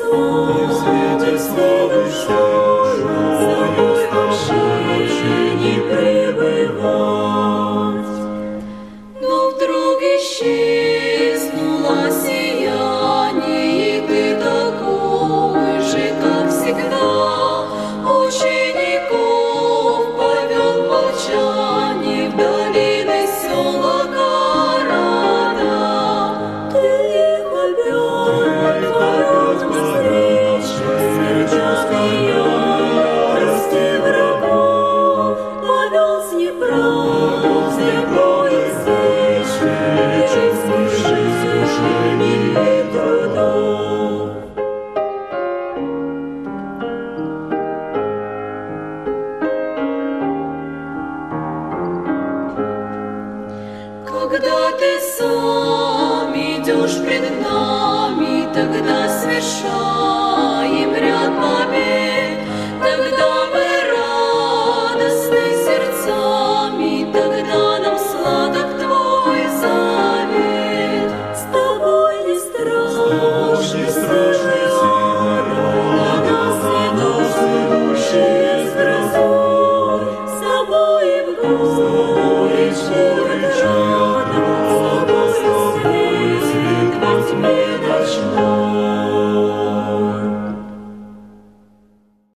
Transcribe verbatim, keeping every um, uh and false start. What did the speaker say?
славы, в свете славы, что собой вообще не пребывать. Но вдруг исчезнуло сияние, и ты такой же, как всегда, учеников повел в молчании в долины села города. Ты их опять, опять встреч, смертельной ярости врагов, повел с Днепра, с Днепра извечный, честный жизнь и трудов. Когда ты сам идешь пред нами, тогда свершай